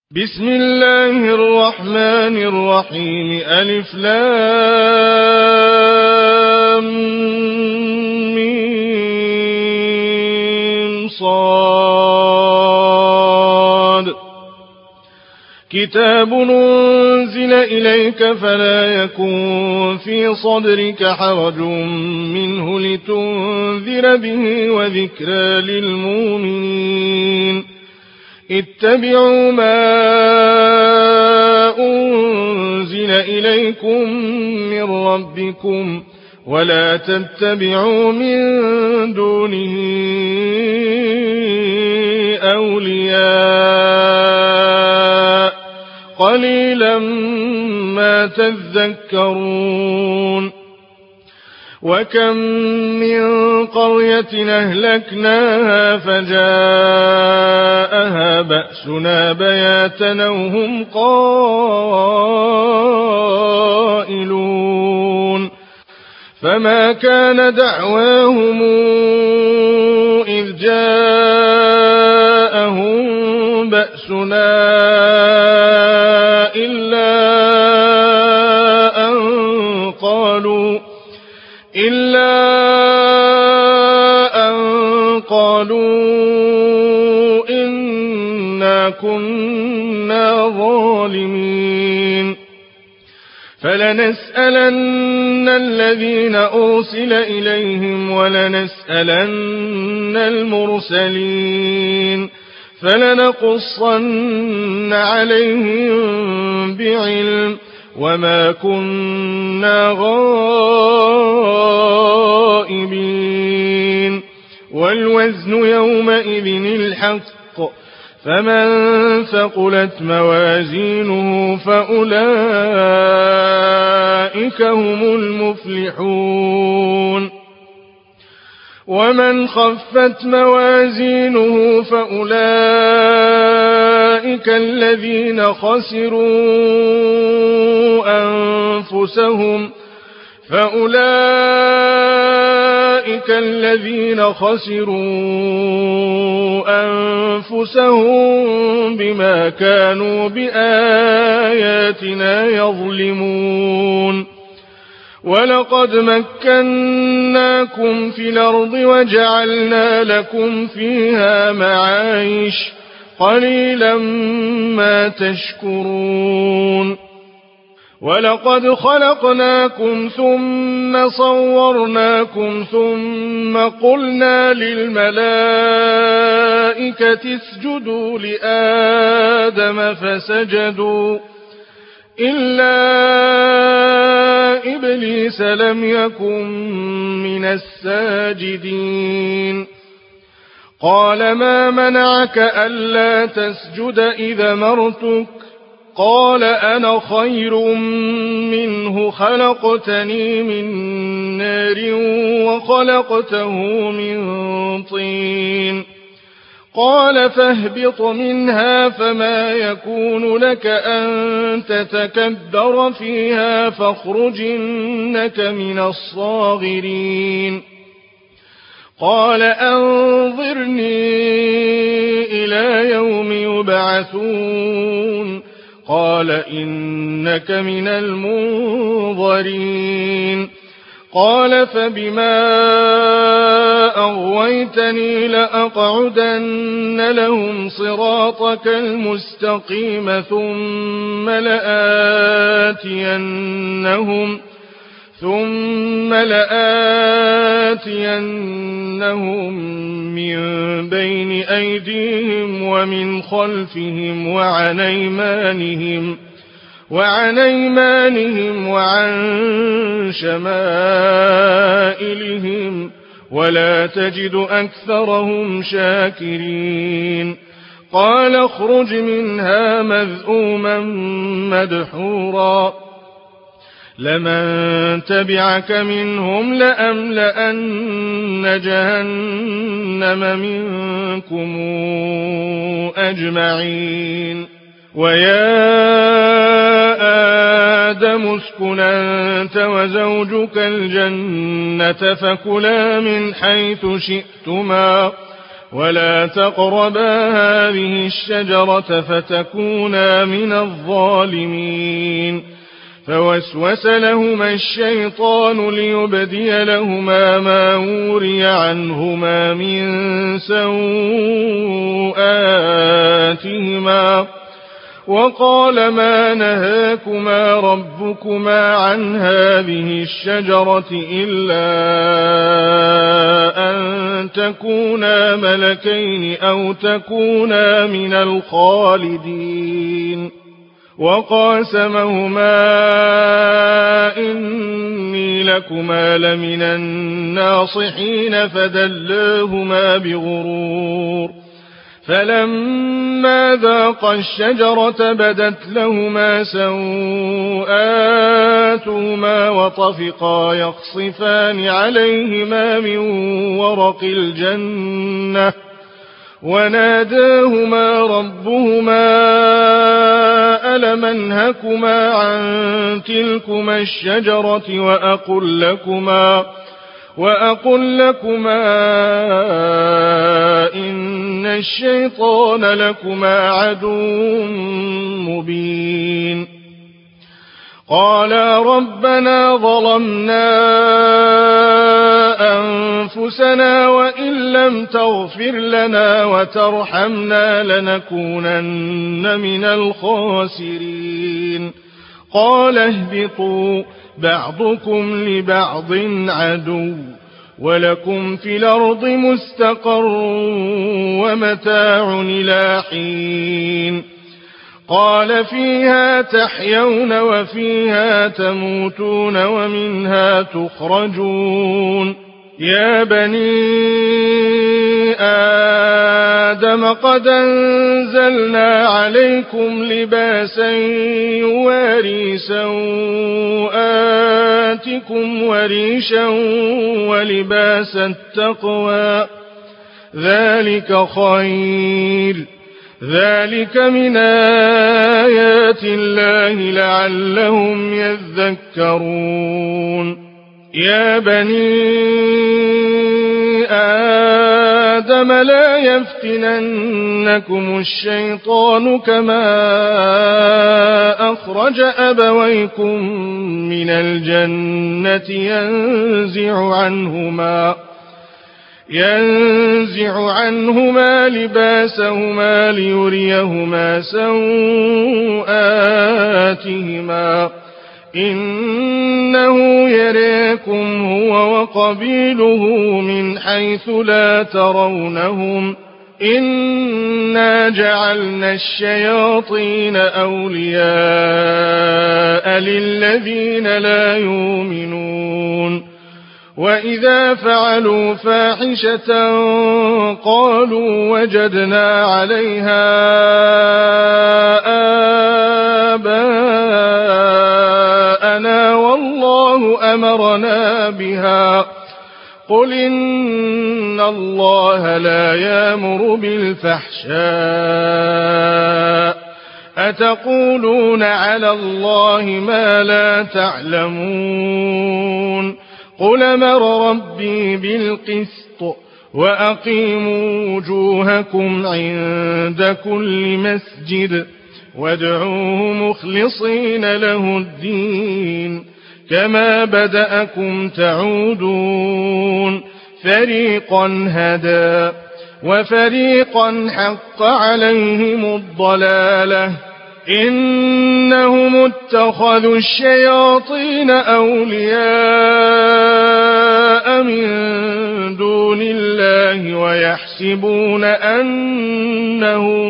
بسم الله الرحمن الرحيم ألف لام ميم صاد كتاب أنزل إليك فلا يكن في صدرك حرج منه لتنذر به وذكرى للمؤمنين اتبعوا ما أنزل إليكم من ربكم ولا تتبعوا من دونه أولياء قليلا ما تذكرون وكم من قرية أهلكناها فجاءها بأسنا بياتا وهم قائلون فما كان دعواهم إذ جاءهم بأسنا إلا أن قالوا إنا كنا ظالمين فلنسألن الذين أرسل إليهم ولنسألن المرسلين فلنقصن عليهم بعلم وما كنا غائبين والوزن يومئذ الحق فمن ثقلت موازينه فأولئك هم المفلحون ومن خفت موازينه فأولئك الذين خسروا أنفسهم بما كانوا بآياتنا يظلمون ولقد مكناكم في الأرض وجعلنا لكم فيها معايش قليلا ما تشكرون ولقد خلقناكم ثم صورناكم ثم قلنا للملائكة اسجدوا لآدم فسجدوا إلا إبليس لم يكن من الساجدين قال ما منعك ألا تسجد إذا مرتك قال أنا خير منه خلقتني من نار وخلقته من طين قال فاهبط منها فما يكون لك أن تتكبر فيها فاخرج إنك من الصاغرين قال أنظرني إلى يوم يبعثون قال إنك من المنظرين قال فبما أغويتني لأقعدن لهم صراطك المستقيم ثم لآتينهم من بين أيديهم ومن خلفهم وعن أيمانهم وعن شمائلهم ولا تجد أكثرهم شاكرين قال اخرج منها مذءوما مدحورا لمن تبعك منهم لأملأن جهنم منكم أجمعين ويا آدم اسكن أنت وزوجك الجنة فكلا من حيث شئتما ولا تقربا هذه الشجرة فتكونا من الظالمين. فوسوس لهما الشيطان ليبدي لهما ما وري عنهما من سوآتهما وقال ما نهاكما ربكما عن هذه الشجرة إلا أن تكونا ملكين أو تكونا من الخالدين. وقاسمهما إني لكما لمن الناصحين فدلاهما بغرور. فلما ذاقا الشجرة بدت لهما سوآتهما وطفقا يخصفان عليهما من ورق الجنة وناداهما ربهما ألم أنهكما عن تلكما الشجرة وأقل لكما إن الشيطان لكما عدو مبين. قالا ربنا ظلمنا أنفسنا وإن لم تغفر لنا وترحمنا لنكونن من الخاسرين. قال اهبطوا بعضكم لبعض عدو ولكم في الأرض مستقر ومتاع إلى حين. قال فيها تحيون وفيها تموتون ومنها تخرجون. يا بني آدم قد أنزلنا عليكم لباسا يواري سوآتكم وريشا ولباس التقوى ذلك خير. ذلك من آيات الله لعلهم يذكرون. يا بني آدم لا يفتننكم الشيطان كما أخرج أبويكم من الجنة ينزع عنهما لباسهما ليريهما سوآتهما إنه يراكم هو وقبيله من حيث لا ترونهم إنا جعلنا الشياطين أولياء للذين لا يؤمنون. وإذا فعلوا فاحشة قالوا وجدنا عليها آباءنا والله أمرنا بها. قل إن الله لا يأمر بالفحشاء أتقولون على الله ما لا تعلمون. قل أمر ربي بالقسط وأقيموا وجوهكم عند كل مسجد وادعوه مخلصين له الدين كما بدأكم تعودون. فريقا هدى وفريقا حق عليهم الضلالة إنهم اتخذوا الشياطين أولياء من دون الله ويحسبون أنهم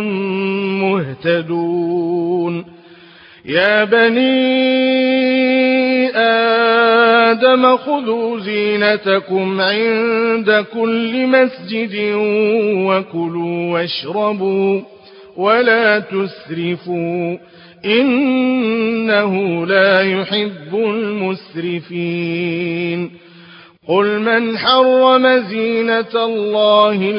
مهتدون. يا بني آدم خذوا زينتكم عند كل مسجد وكلوا واشربوا ولا تسرفوا إنه لا يحب المسرفين. قل من حرم زينة الله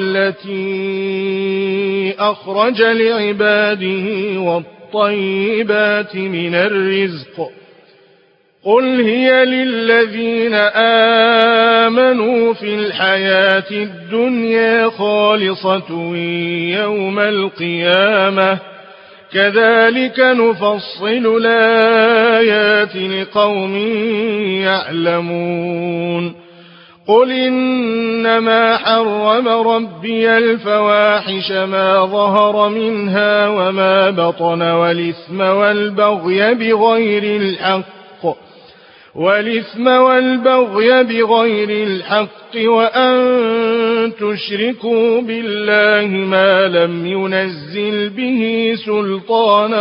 التي أخرج لعباده والطيبات من الرزق قل هي للذين آمنوا في الحياة الدنيا خالصة يوم القيامة كذلك نفصل الآيات لقوم يعلمون قل إنما حرم ربي الفواحش ما ظهر منها وما بطن والإثم والبغي بغير الحق وأن تشركوا بالله ما لم ينزل به سلطانا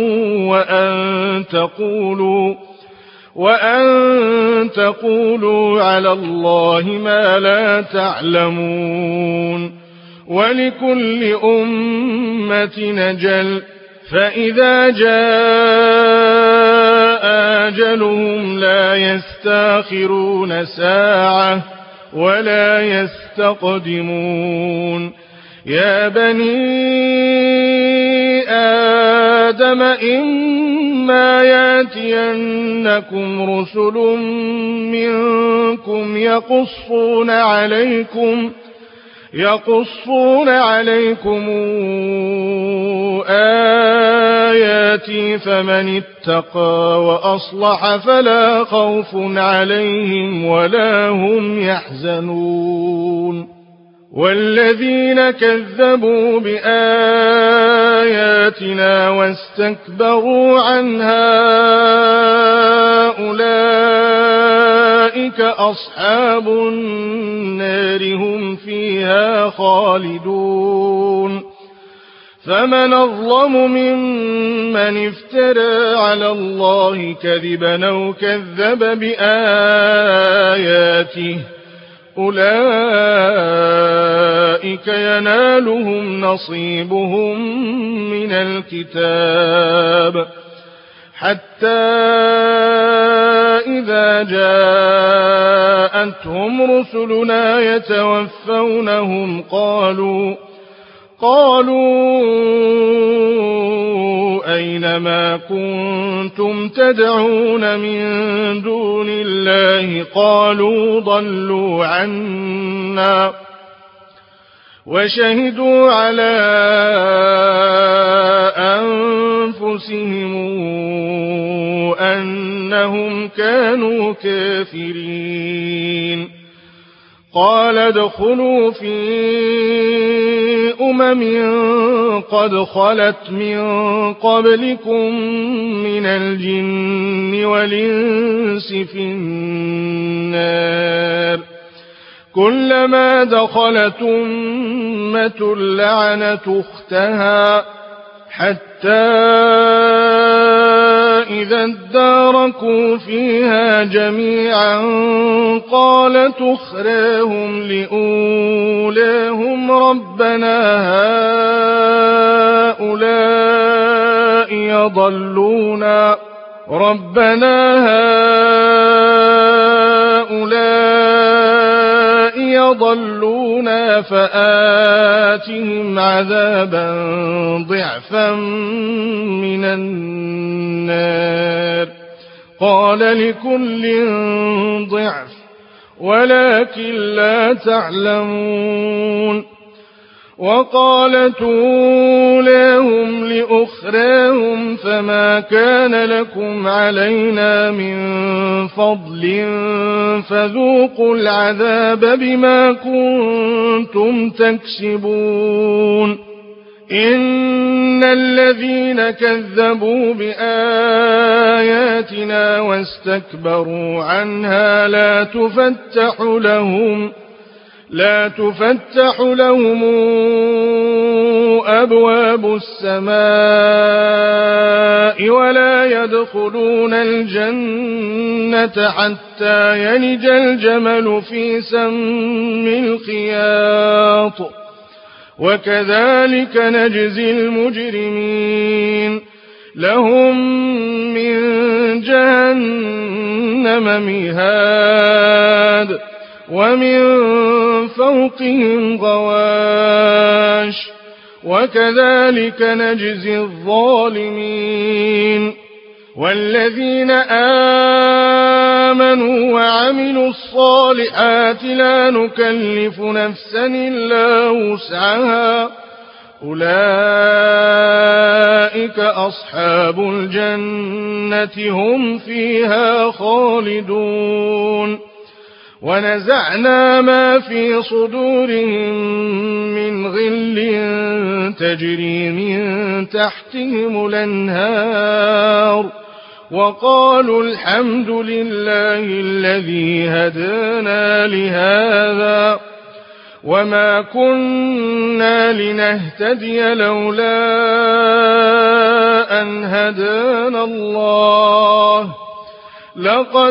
وأن تقولوا على الله ما لا تعلمون ولكل أمة أجل فإذا جاء أجلهم لا يستأخرون ساعة ولا يستقدمون يا بني آدم إما يأتينكم رسل منكم يقصون عليكم آياتي فمن اتقى وأصلح فلا خوف عليهم ولا هم يحزنون والذين كذبوا بآياتنا واستكبروا عنها أولئك أصحاب النار هم فيها خالدون فمن أظلم ممن افترى على الله كذبا أو كذب بآياته أولئك ينالهم نصيبهم من الكتاب حتى إذا جاءتهم رسلنا يتوفونهم قالوا أين ما كنتم تدعون من دون الله قالوا ضلوا عنا وشهدوا على أنفسهم أنهم كانوا كافرين قال ادخلوا في قد خلت من قبلكم من الجن والإنس في النار كلما دخلت أمة لعنت أختها حتى إذا اداركوا فيها جميعا قالت أخراهم لأولاهم ربنا هؤلاء يضلونا فآتهم عذابا ضعفا من النار قال لكل ضعف ولكن لا تعلمون وقالت أولاهم لأخراهم فما كان لكم علينا من فضل فذوقوا العذاب بما كنتم تكسبون إن الذين كذبوا بآياتنا واستكبروا عنها لا تفتح لهم أبواب السماء ولا يدخلون الجنة حتى يلج الجمل في سم الخياط وكذلك نجزي المجرمين لهم من جهنم مهاد ومن فوقهم غواش وكذلك نجزي الظالمين والذين آمنوا وعملوا الصالحات لا نكلف نفسا إلا وسعها أولئك أصحاب الجنة هم فيها خالدون ونزعنا ما في صدورهم من غل تجري من تحتهم الأنهار وقالوا الحمد لله الذي هدانا لهذا وما كنا لنهتدي لولا أن هدانا الله لقد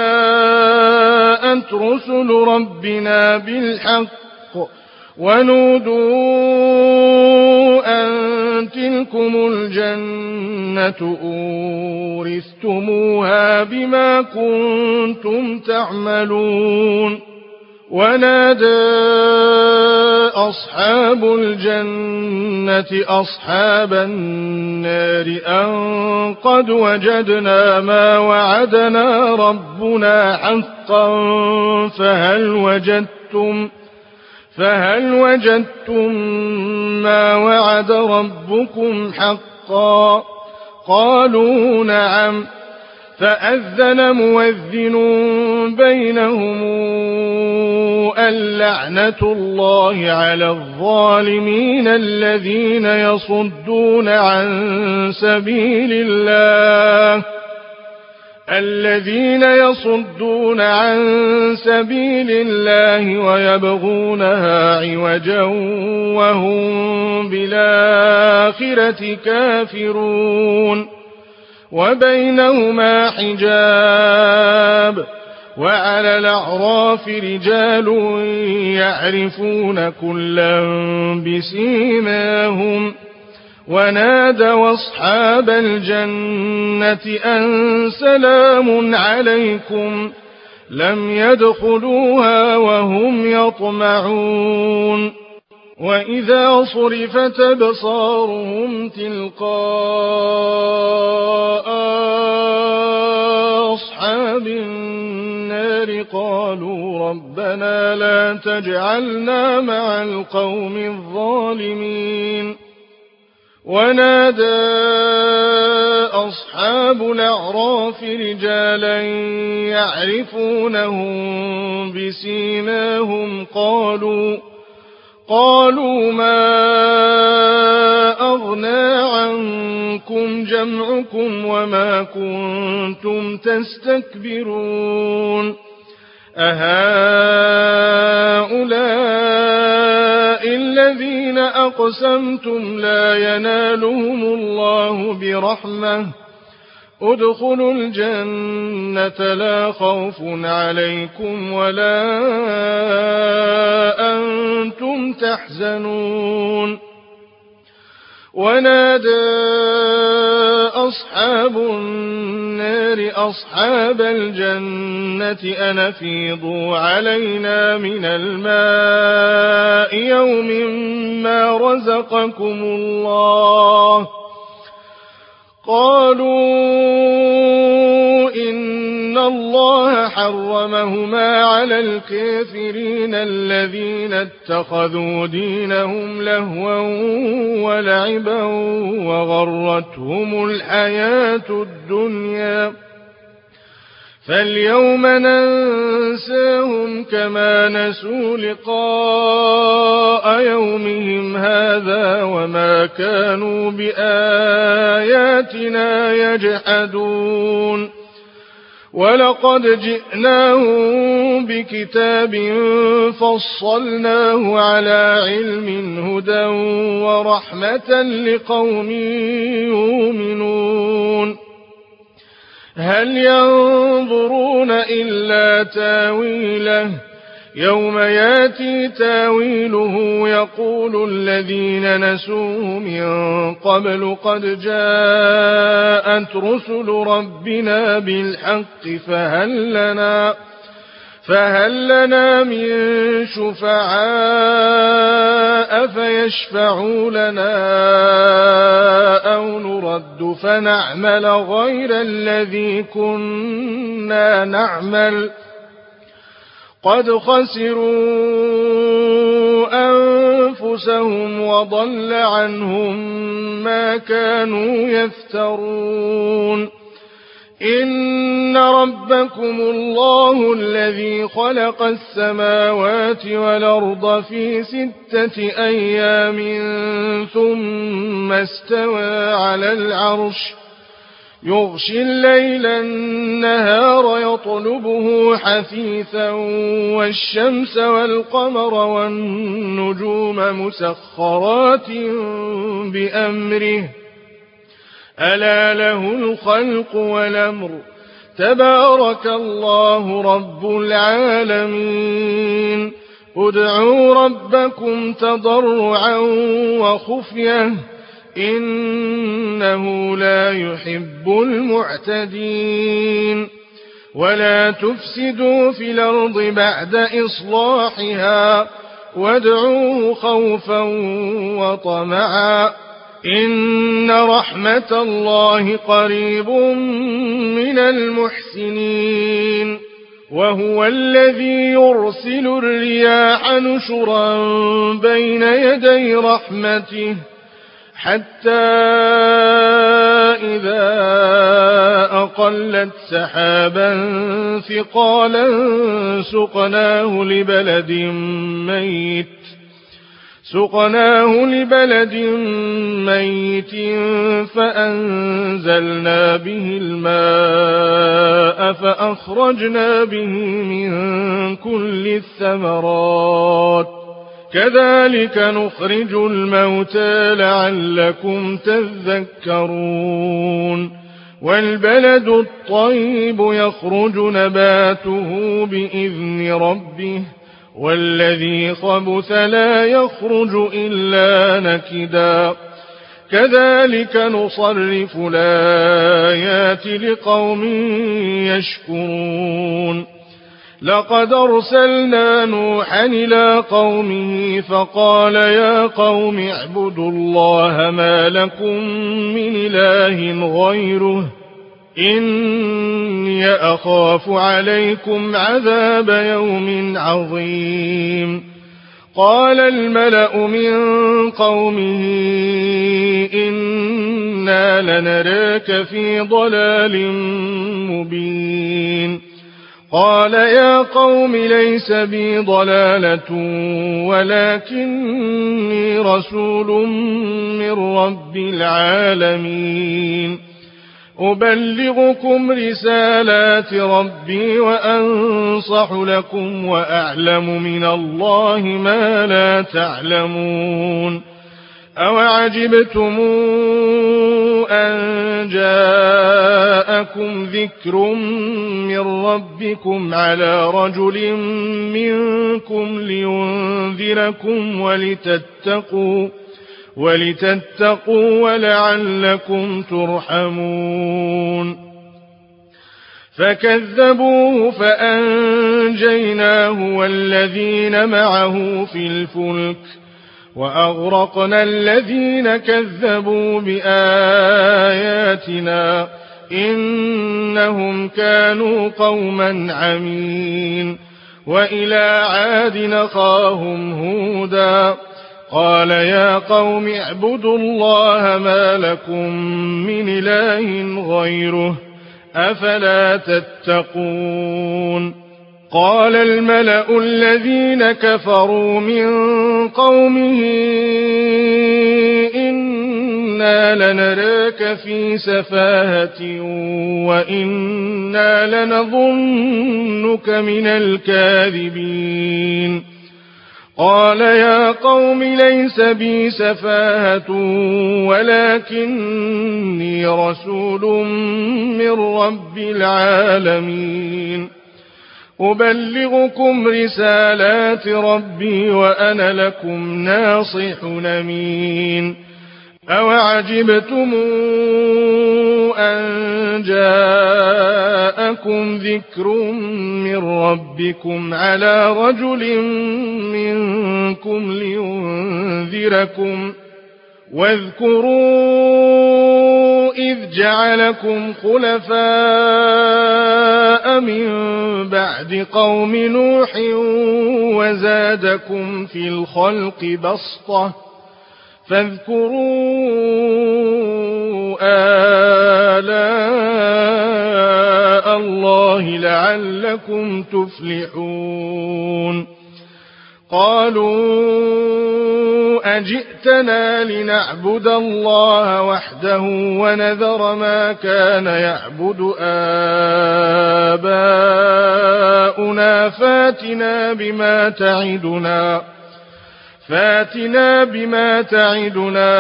جاءت رسل ربنا بالحق ونودوا أن تلكم الجنة أورثتموها بما كنتم تعملون ونادى أصحاب الجنة أصحاب النار أن قد وجدنا ما وعدنا ربنا حقا فهل وجدتم ما وعد ربكم حقا قالوا نعم فأذن مؤذن بينهم اللعنة الله على الظالمين الذين يصدون عن سبيل الله ويبغونها عوجا وهم بالآخرة كافرون وبينهما حجاب وعلى الأعراف رجال يعرفون كلا بسيماهم ونادوا أصحاب الجنة أن سلام عليكم لم يدخلوها وهم يطمعون وإذا صرفت أبصارهم تلقاء أصحاب النار قالوا ربنا لا تجعلنا مع القوم الظالمين ونادى أصحاب الأعراف رجالا يعرفونهم بسيماهم قالوا ما أغنى عنكم جمعكم وما كنتم تستكبرون أهؤلاء الذين أقسمتم لا ينالهم الله برحمة ادخلوا الجنة لا خوف عليكم ولا أنتم تحزنون ونادى أصحاب النار أصحاب الجنة أن أفيضوا علينا من الماء يوم ما رزقكم الله قالوا إن الله حرمهما على الكافرين الذين اتخذوا دينهم لهوا ولعبا وغرتهم الحياة الدنيا فاليوم ننساهم كما نسوا لقاء يومهم هذا وما كانوا بآياتنا يجحدون ولقد جئناهم بكتاب فصلناه على علم هدى ورحمة لقوم يؤمنون هل ينظرون إلا تاويله يوم ياتي تاويله يقول الذين نسوه من قبل قد جاءت رسل ربنا بالحق فهل لنا من شفعاء فيشفعوا لنا أو نرد فنعمل غير الذي كنا نعمل قد خسروا أنفسهم وضل عنهم ما كانوا يفترون إن ربكم الله الذي خلق السماوات والأرض في 6 أيام ثم استوى على العرش يغشي الليل النهار يطلبه حثيثا والشمس والقمر والنجوم مسخرات بأمره ألا له الخلق والأمر تبارك الله رب العالمين ادعوا ربكم تضرعا وخفية إنه لا يحب المعتدين ولا تفسدوا في الأرض بعد إصلاحها وادعوه خوفا وطمعا إن رحمة الله قريب من المحسنين وهو الذي يرسل الرياح نشرا بين يدي رحمته حتى إذا أقلت سحابا ثقالا سقناه لبلد ميت فأنزلنا به الماء فأخرجنا به من كل الثمرات كذلك نخرج الموتى لعلكم تذكرون والبلد الطيب يخرج نباته بإذن ربه والذي خبث لا يخرج إلا نكدا كذلك نصرف الآيات لقوم يشكرون لقد أرسلنا نوحا إلى قومه فقال يا قوم اعبدوا الله ما لكم من إله غيره إني أخاف عليكم عذاب يوم عظيم قال الملأ من قومه إنا لنراك في ضلال مبين قال يا قوم ليس بي ضلالة ولكني رسول من رب العالمين أبلغكم رسالات ربي وأنصح لكم وأعلم من الله ما لا تعلمون أوعجبتم أن جاءكم ذكر من ربكم على رجل منكم لينذركم ولتتقوا ولعلكم ترحمون فكذبوه فأنجيناه والذين معه في الفلك وأغرقنا الذين كذبوا بآياتنا إنهم كانوا قوما عمين وإلى عاد أخاهم هودا قال يا قوم اعبدوا الله ما لكم من إله غيره أفلا تتقون قال الملأ الذين كفروا من قومه إنا لنراك في سفاهة وإنا لنظنك من الكاذبين قال يا قوم ليس بي سفاهة ولكني رسول من رب العالمين أبلغكم رسالات ربي وأنا لكم ناصح أمين أوعجبتم أن جاءكم ذكر من ربكم على رجل منكم لينذركم واذكروا إذ جعلكم خلفاء من بعد قوم نوح وزادكم في الخلق بسطة فاذكروا آلاء الله لعلكم تفلحون قالوا أجئتنا لنعبد الله وحده ونذر ما كان يعبد آباؤنا فاتنا بما تعدنا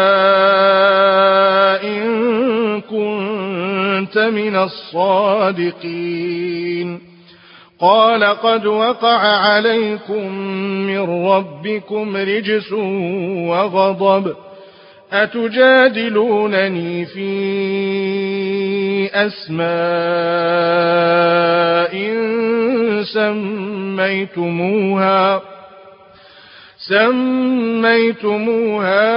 إن كنت من الصادقين قال قد وقع عليكم من ربكم رجس وغضب أتجادلونني في أسماء سميتموها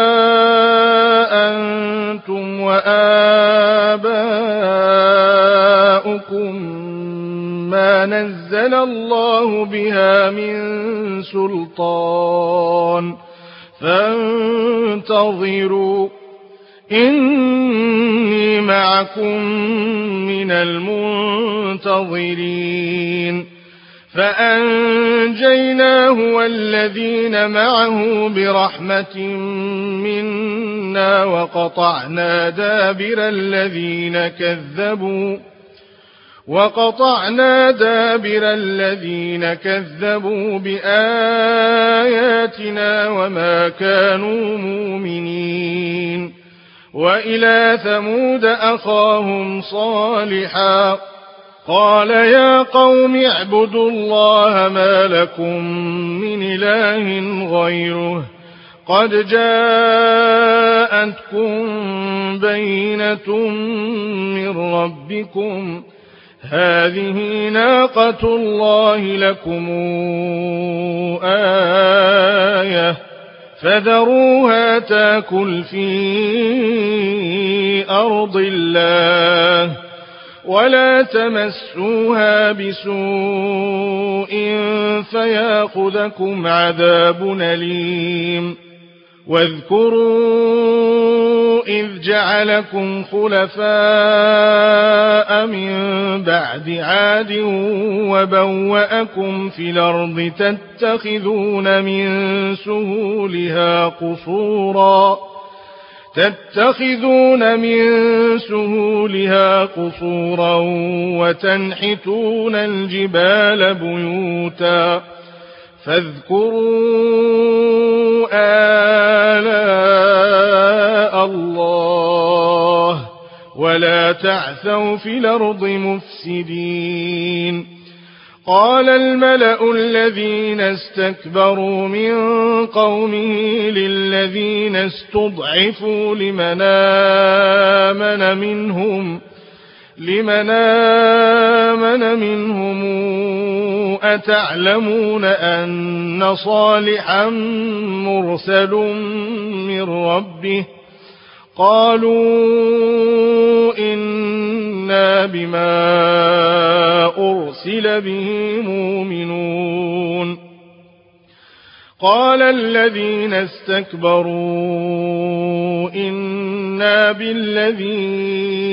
أنتم وآباؤكم ما نزل الله بها من سلطان فانتظروا إني معكم من المنتظرين فأنجيناه والذين معه برحمة منا وقطعنا دابر الذين كذبوا بآياتنا وما كانوا مؤمنين وإلى ثمود أخاهم صالحا قال يا قوم اعبدوا الله ما لكم من إله غيره قد جاءتكم بينة من ربكم هذه ناقة الله لكم آية فذروها تاكل في أرض الله ولا تمسوها بسوء فيأخذكم عذاب أليم واذكروا إذ جعلكم خلفاء من بعد عاد وبوأكم في الأرض تتخذون من سهولها قصورا وتنحتون الجبال بيوتا فاذكروا آلاء الله ولا تعثوا في الأرض مفسدين قال الملأ الذين استكبروا من قومه للذين استضعفوا لمن آمن منهم أتعلمون أن صالحا مرسل من ربه قالوا إنا بما أرسل به مؤمنون قال الذين استكبروا إنا بالذي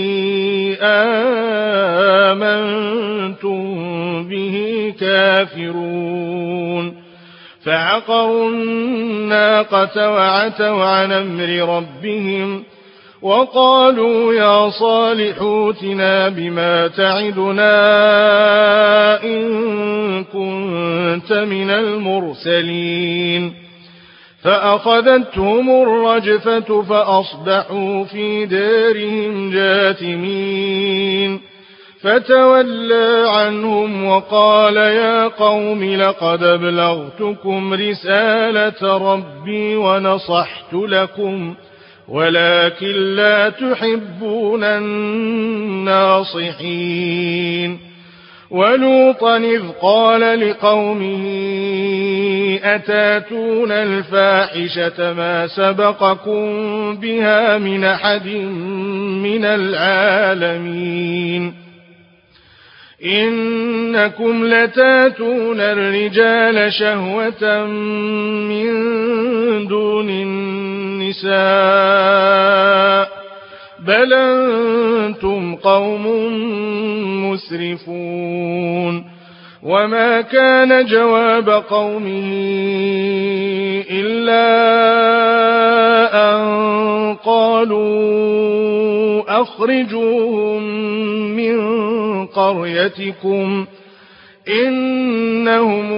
آمنتم به كافرون فعقروا الناقة وعتوا عن أمر ربهم وقالوا يا صالح ائتنا بما تعدنا إن كنت من المرسلين فأخذتهم الرجفة فأصبحوا في دارهم جاثمين فتولى عنهم وقال يا قوم لقد أبلغتكم رسالة ربي ونصحت لكم ولكن لا تحبون الناصحين ولوطا إذ قال لقومه أتاتون الفاحشة ما سبقكم بها من أحد من العالمين إنكم لتاتون الرجال شهوة من دون النساء بل أنتم قوم مسرفون وما كان جواب قومه إلا أن قالوا أخرجوهم من قريتكم إنهم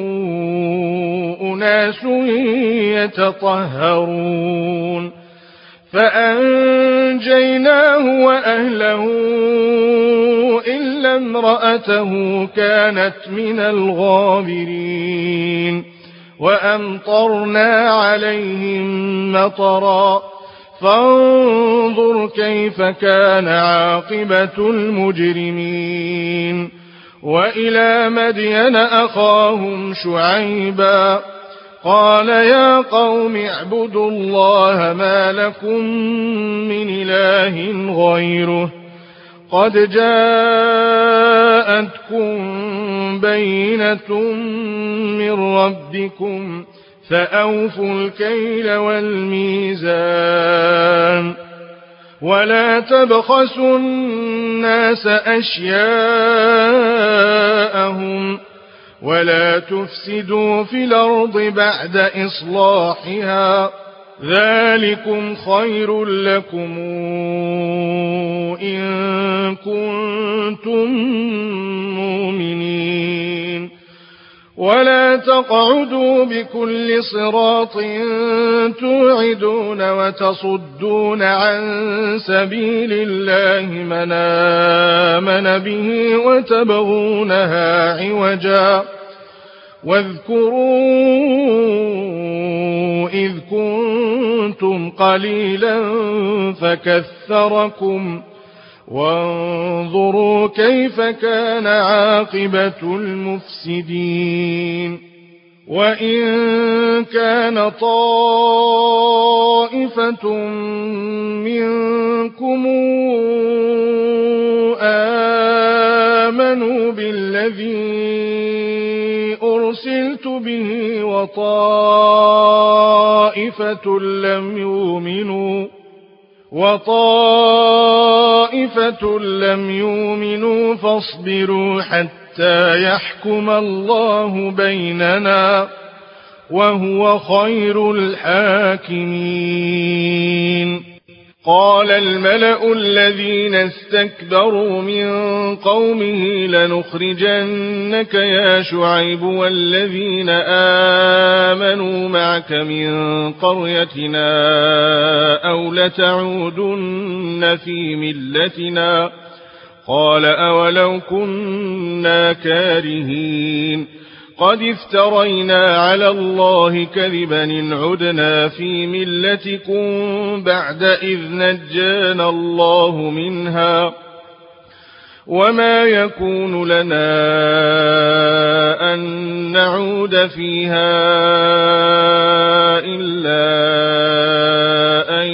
أناس يتطهرون فأنجيناه وأهله إلا امرأته كانت من الغابرين وأمطرنا عليهم مطرا فانظر كيف كان عاقبة المجرمين وإلى مدين أخاهم شعيبا قال يا قوم اعبدوا الله ما لكم من إله غيره قد جاءتكم بينة من ربكم فأوفوا الكيل والميزان ولا تبخسوا الناس أشياءهم ولا تفسدوا في الأرض بعد إصلاحها ذلكم خير لكم إن كنتم مؤمنين ولا تقعدوا بكل صراط توعدون وتصدون عن سبيل الله من آمن به وتبغونها عوجا واذكروا إذ كنتم قليلا فكثركم وانظروا كيف كان عاقبة المفسدين وإن كان طائفة منكم آمنوا بالذي أرسلت به وطائفة لم يؤمنوا فاصبروا حتى يحكم الله بيننا وهو خير الحاكمين قال الملأ الذين استكبروا من قومه لنخرجنك يا شعيب والذين آمنوا معك من قريتنا أو لتعودن في ملتنا قال أولو كنا كارهين قد افترينا على الله كذبا إن عدنا في ملتكم بعد إذ نجانا الله منها وما يكون لنا أن نعود فيها إلا أن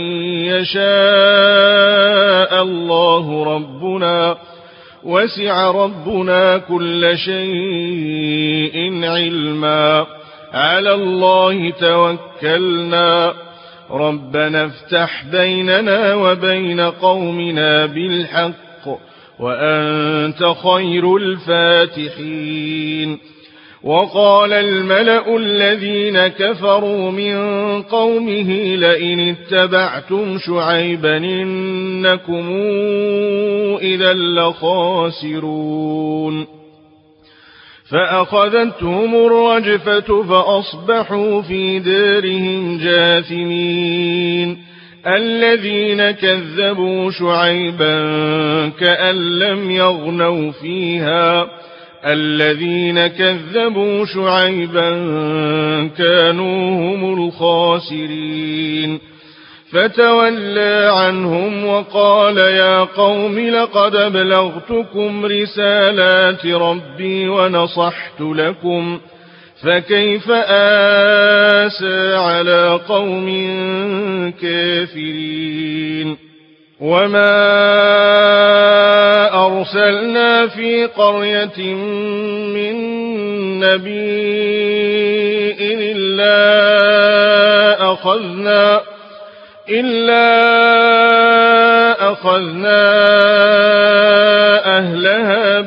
يشاء الله ربنا وسع ربنا كل شيء علما على الله توكلنا ربنا افتح بيننا وبين قومنا بالحق وأنت خير الفاتحين وقال الملأ الذين كفروا من قومه لئن اتبعتم شعيبا إنكم إذا لخاسرون فأخذتهم الرجفة فأصبحوا في دارهم جاثمين الذين كذبوا شعيبا كأن لم يغنوا فيها الذين كذبوا شعيبا كانوا هم الخاسرين فتولى عنهم وقال يا قوم لقد أبلغتكم رسالات ربي ونصحت لكم فكيف آسى على قوم كافرين وما أرسلنا في قرية من نبي إلا أخذنا أهلها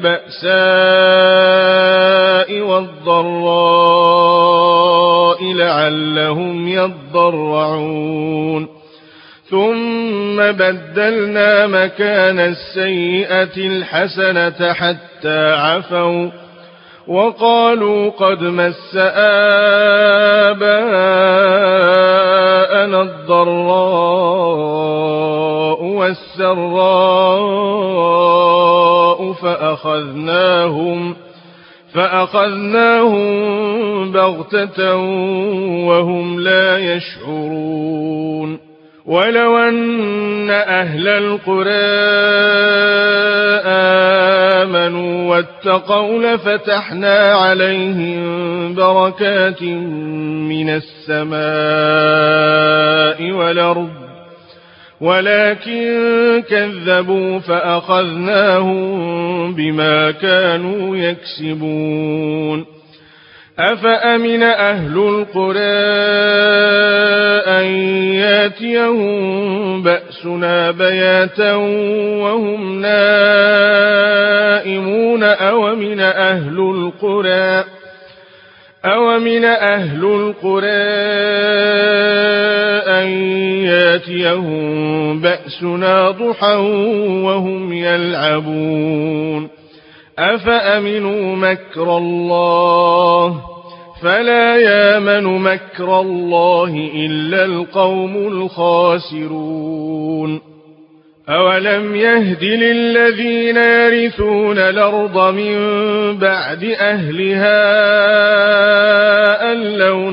بالبأساء والضراء لعلهم يضرعون ثم بدلنا مكان السيئة الحسنة حتى عفوا وقالوا قد مس آباءنا الضراء والسراء فأخذناهم بغتة وهم لا يشعرون ولو أن أهل القرى آمنوا واتقوا لفتحنا عليهم بركات من السماء والأرض ولكن كذبوا فأخذناهم بما كانوا يكسبون أفأمن أهل القرى أن ياتيهم بأسنا بياتا وهم نائمون أومن أهل القرى أن ياتيهم بأسنا ضحى وهم يلعبون أفأمنوا مكر الله فلا يامن مكر الله إلا القوم الخاسرون أولم يهد للذين يرثون الأرض من بعد أهلها أن لو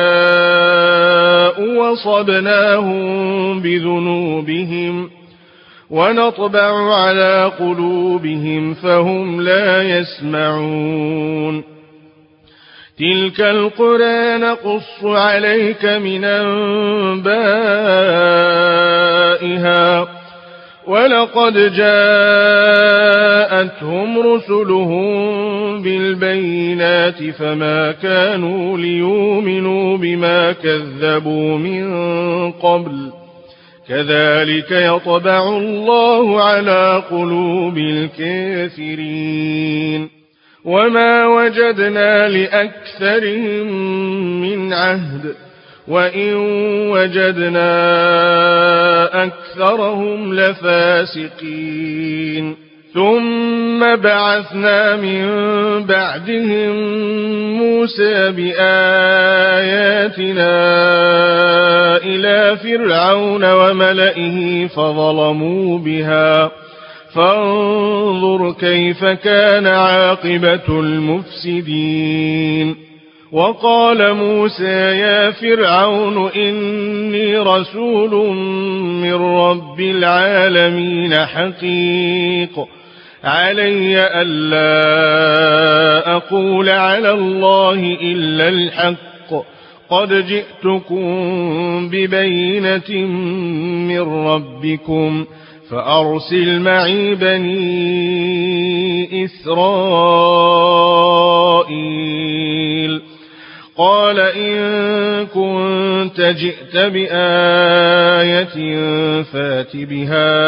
نشاء وصبناهم بذنوبهم ونطبع على قلوبهم فهم لا يسمعون تلك القرى نقص عليك من أنبائها ولقد جاءتهم رسلهم بالبينات فما كانوا ليؤمنوا بما كذبوا من قبل كذلك يطبع الله على قلوب الكافرين وما وجدنا لأكثرهم من عهد وإن وجدنا أكثرهم لفاسقين ثم بعثنا من بعدهم موسى بآياتنا إلى فرعون وملئه فظلموا بها فانظر كيف كان عاقبة المفسدين وقال موسى يا فرعون إني رسول من رب العالمين حقيق علي ألا أقول على الله إلا الحق قد جئتكم ببينة من ربكم فأرسل معي بني إسرائيل قال إن كنت جئت بآية فات بها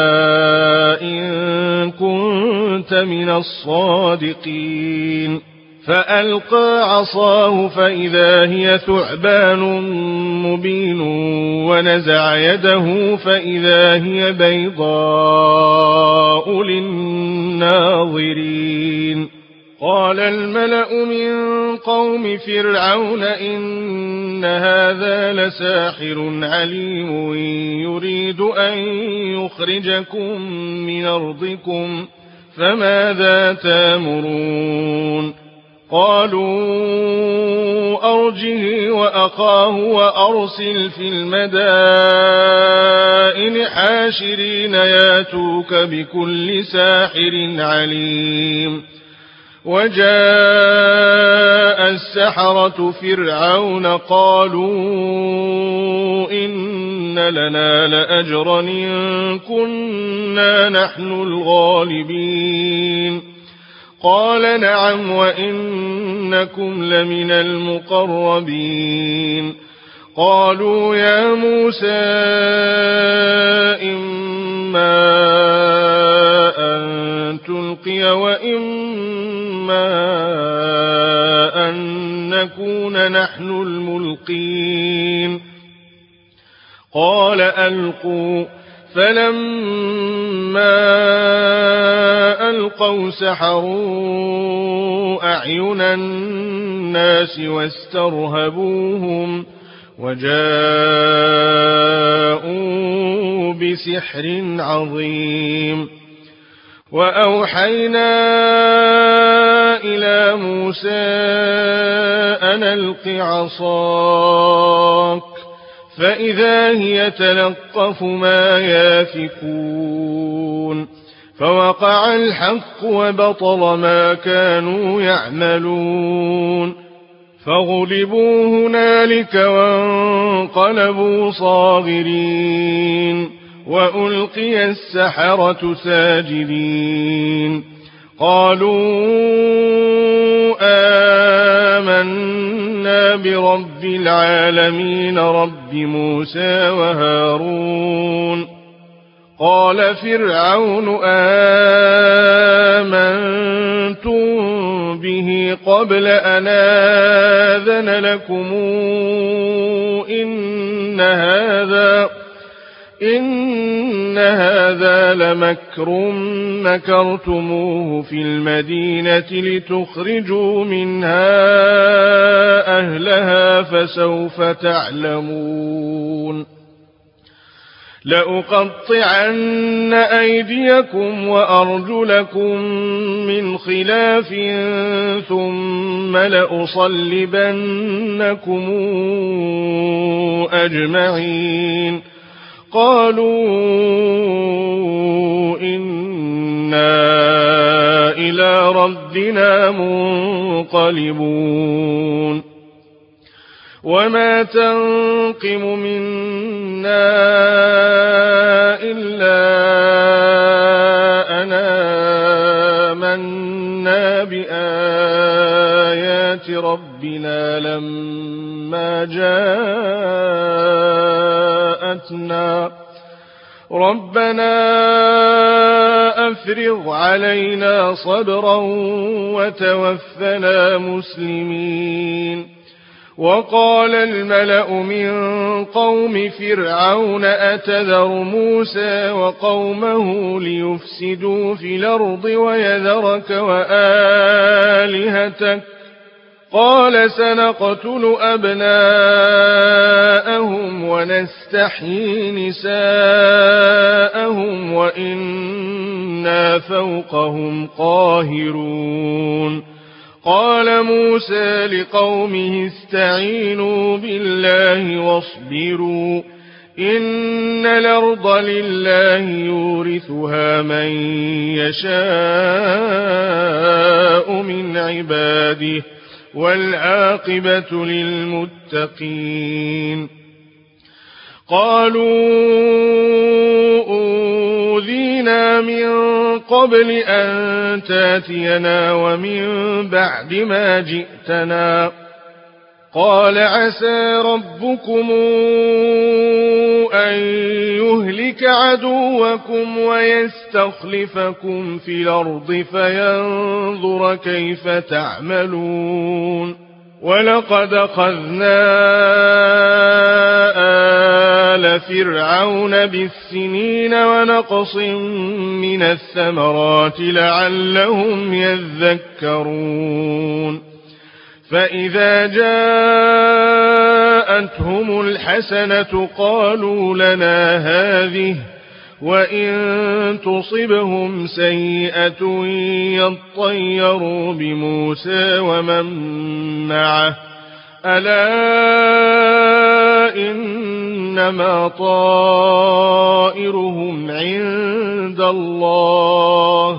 إن كنت من الصادقين فألقى عصاه فإذا هي ثعبان مبين ونزع يده فإذا هي بيضاء للناظرين قال الملأ من قوم فرعون إن هذا لساحر عليم يريد أن يخرجكم من أرضكم فماذا تامرون قالوا أرجه وأخاه وأرسل في المدائن حاشرين ياتوك بكل ساحر عليم. وجاء السحرة فرعون قالوا إن لنا لأجرا إن كنا نحن الغالبين. قال نعم وإنكم لمن المقربين. قالوا يا موسى إما أن تلقي وإما أن نكون نحن الملقين. قال ألقوا. فلما ألقوا سحروا أعين الناس واسترهبوهم وجاءوا بسحر عظيم. وأوحينا إلى موسى أن ألق عصاك فإذا هي تلقف ما يافكون. فوقع الحق وبطل ما كانوا يعملون. فغلبوا هنالك وانقلبوا صاغرين وألقي السحرة ساجدين. قالوا آمنا برب العالمين رب موسى وهارون. قال فرعون آمنتم به قبل أن آذن لكم إن هذا لمكر مكرتموه في المدينة لتخرجوا منها أهلها فسوف تعلمون. لأقطعن أيديكم وأرجلكم من خلاف ثم لأصلبنكم أجمعين. قالوا إنا إلى ربنا منقلبون. وما تنقم منا إلا أن آمنا بآيات ربنا لما جاءتنا. ربنا أفرغ علينا صبرا وتوفنا مسلمين. وقال الملأ من قوم فرعون أتذر موسى وقومه ليفسدوا في الأرض ويذرك وآلهتك. قال سنقتل أبناءهم ونستحيي نساءهم وإنا فوقهم قاهرون. قال موسى لقومه استعينوا بالله واصبروا إن الأرض لله يورثها من يشاء من عباده والعاقبة للمتقين. قالوا أوذينا من قبل أن تاتينا ومن بعد ما جئتنا. قال عسى ربكم أن يهلك عدوكم ويستخلفكم في الأرض فينظر كيف تعملون. ولقد أخذنا آل فرعون بالسنين ونقص من الثمرات لعلهم يذكرون. فإذا جاءتهم الحسنة قالوا لنا هذه وإن تصبهم سيئة يطيروا بموسى ومن معه ألا إنما طائرهم عند الله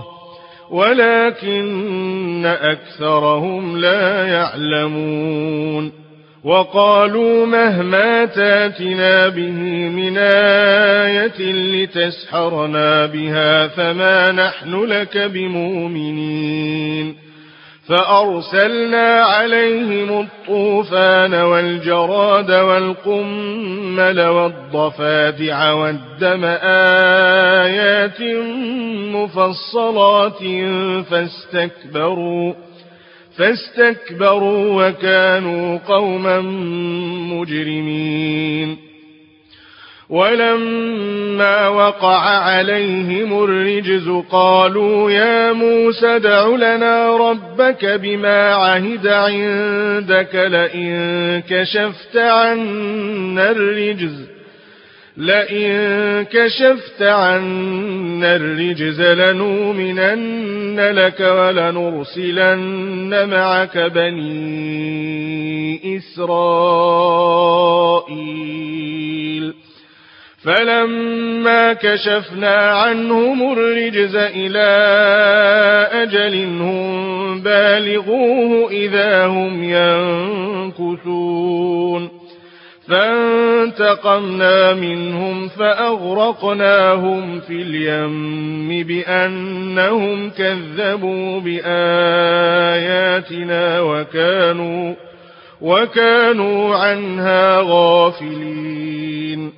ولكن أكثرهم لا يعلمون وقالوا مهما تاتنا به من آية لتسحرنا بها فما نحن لك بمؤمنين فأرسلنا عليهم الطوفان والجراد والقمل والضفادع والدم آيات مفصلات فاستكبروا وكانوا قوما مجرمين ولما وقع عليهم الرجز قالوا يا موسى ادع لنا ربك بما عهد عندك لئن كشفت عنا الرجز لنؤمنن لك ولنرسلن معك بني إسرائيل فلما كشفنا عنهم الرجز إلى أجل هم بالغوه إذا هم ينكثون فانتقمنا منهم فأغرقناهم في اليم بأنهم كذبوا بآياتنا وكانوا عنها غافلين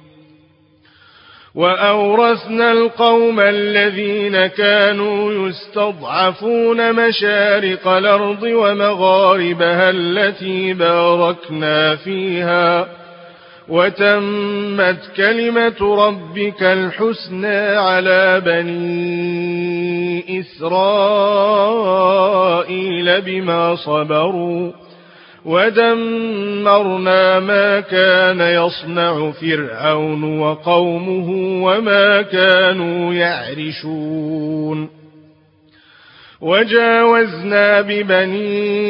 وأورثنا القوم الذين كانوا يستضعفون مشارق الأرض ومغاربها التي باركنا فيها وتمت كلمة ربك الحسنى على بني إسرائيل بما صبروا ودمرنا ما كان يصنع فرعون وقومه وما كانوا يعرشون وجاوزنا ببني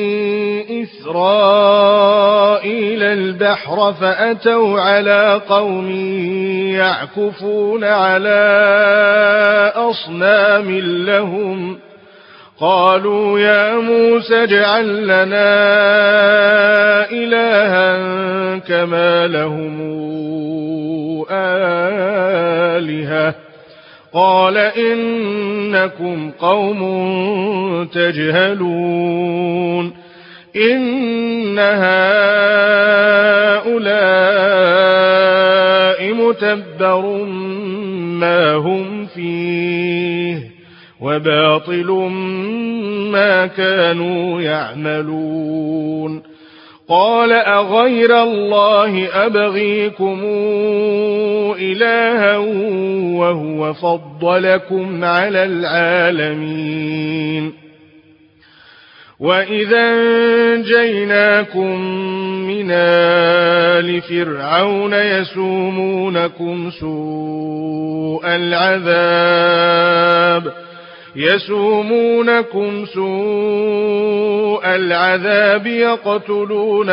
إسرائيل البحر فأتوا على قوم يعكفون على أصنام لهم قالوا يا موسى اجعل لنا إلها كما لهم آلهة قال إنكم قوم تجهلون إن هؤلاء متبر ما هم فيه وباطل ما كانوا يعملون قال أغير الله أبغيكم إلها وهو فضلكم على العالمين وإذا انجيناكم من آل فرعون يسومونكم سوء العذاب يقتلون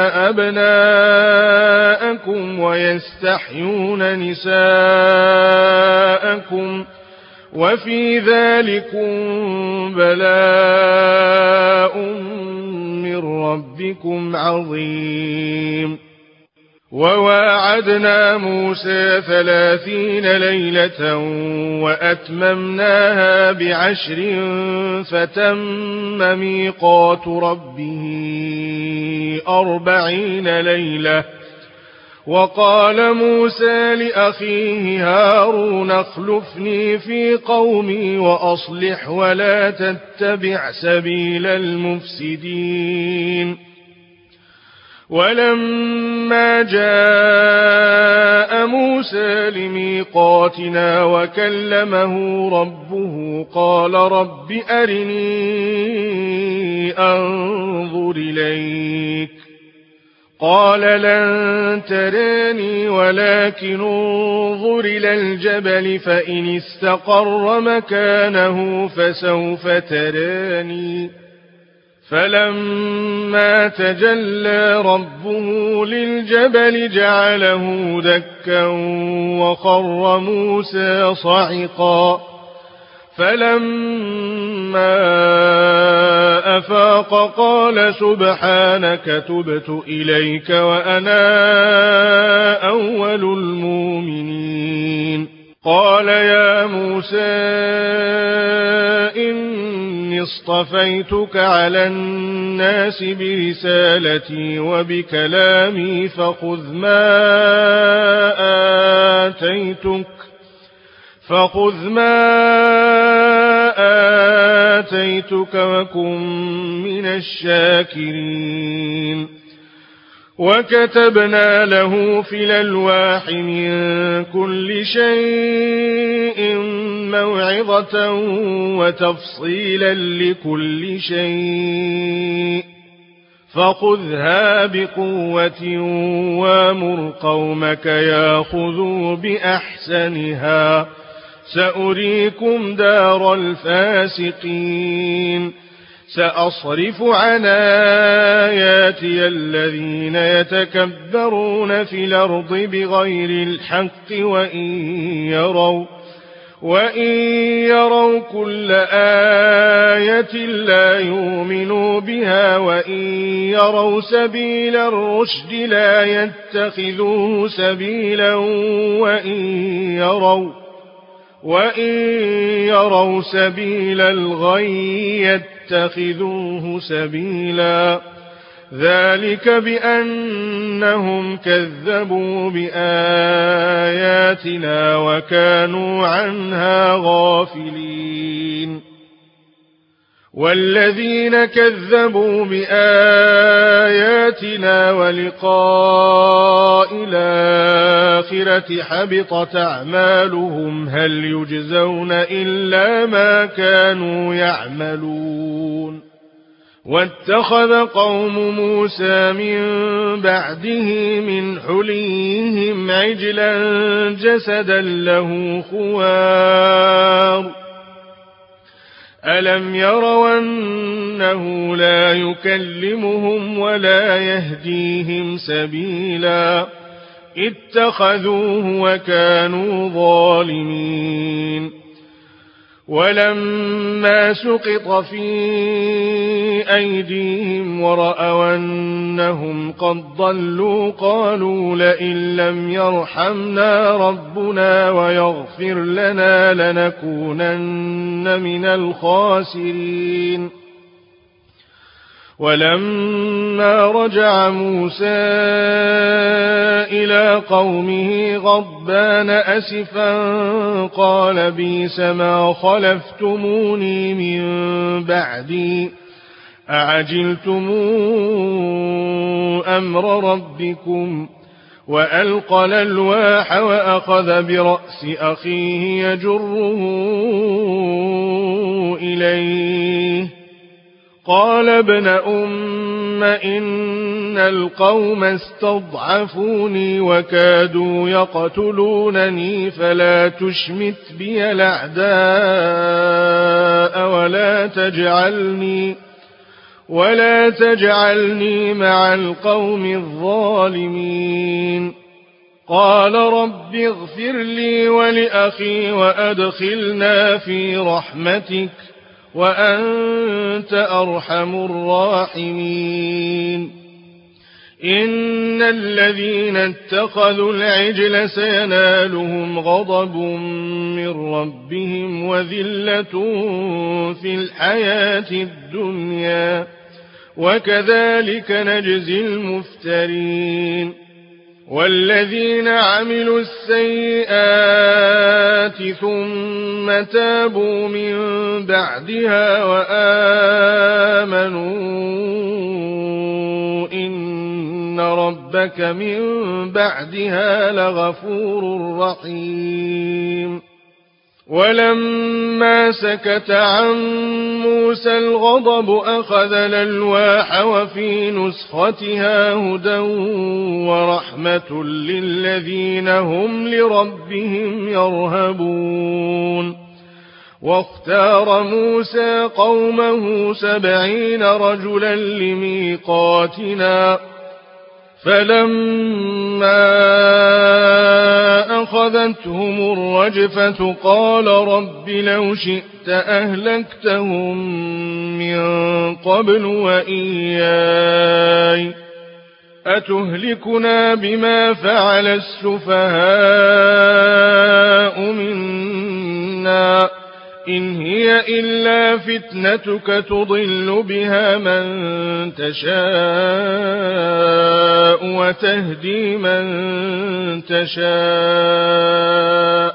أبناءكم ويستحيون نساءكم وفي ذلكم بلاء من ربكم عظيم وواعدنا موسى 30 ليلة وأتممناها ب10 فتم ميقات ربه 40 ليلة وقال موسى لأخيه هارون اخلفني في قومي وأصلح ولا تتبع سبيل المفسدين ولما جاء موسى لميقاتنا وكلمه ربه قال رب أرني أنظر إليك قال لن تراني ولكن انظر إلى الجبل فإن استقر مكانه فسوف تراني فلما تجلى ربه للجبل جعله دكا وخر موسى صعقا فلما أفاق قال سبحانك تبت إليك وأنا أول المؤمنين قال يا موسى إني اصطفيتك على الناس برسالتي وبكلامي فخذ ما آتيتك وكن من الشاكرين وكتبنا له في الألواح من كل شيء موعظة وتفصيلا لكل شيء فخذها بقوة وامر قومك ياخذوا بأحسنها سأريكم دار الفاسقين سأصرف عن آياتي الذين يتكبرون في الأرض بغير الحق وإن يروا كل آية لا يؤمنوا بها وإن يروا سبيل الرشد لا يتخذوه سبيلا وإن يروا سبيل الغي يتخذوه سبيلا ذلك بأنهم كذبوا بآياتنا وكانوا عنها غافلين والذين كذبوا بآياتنا ولقاء الآخرة حبطت أعمالهم هل يجزون إلا ما كانوا يعملون واتخذ قوم موسى من بعده من حليهم عجلا جسدا له خوار ألم يروا أنه لا يكلمهم ولا يهديهم سبيلا اتخذوه وكانوا ظالمين ولما سقط في أيديهم ورأوا أنهم قد ضلوا قالوا لئن لم يرحمنا ربنا ويغفر لنا لنكونن من الخاسرين ولما رجع موسى إلى قومه غضبان أسفا قال بئس ما خلفتموني من بعدي أعجلتم أمر ربكم وألقى الألواح وأخذ برأس أخيه يجره إليه قال ابن أم إن القوم استضعفوني وكادوا يقتلونني فلا تشمت بي الأعداء ولا تجعلني مع القوم الظالمين قال رب اغفر لي ولأخي وأدخلنا في رحمتك وأنت أرحم الراحمين إن الذين اتخذوا العجل سينالهم غضب من ربهم وذلة في الحياة الدنيا وكذلك نجزي المفترين والذين عملوا السيئات ثم تابوا من بعدها وآمنوا إن ربك من بعدها لغفور رحيم ولما سكت عن موسى الغضب أخذ الألواح وفي نسختها هدى ورحمة للذين هم لربهم يرهبون. واختار موسى قومه 70 رجلا لميقاتنا فلما أخذتهم الرجفة قال رب لو شئت أهلكتهم من قبل وإياي أتهلكنا بما فعل السفهاء منا إن هي إلا فتنتك تضل بها من تشاء وتهدي من تشاء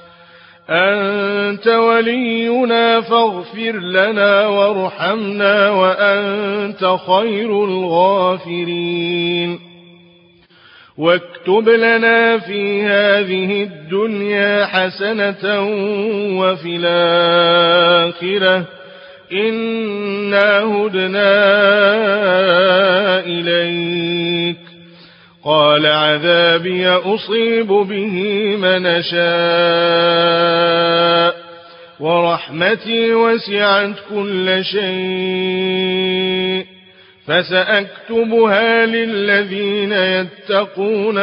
أنت ولينا فاغفر لنا وارحمنا وأنت خير الغافرين. واكتب لنا في هذه الدنيا حسنة وفي الآخرة إنا هدنا إليك. قال عذابي أصيب به من أشاء ورحمتي وسعت كل شيء فسأكتبها للذين يتقون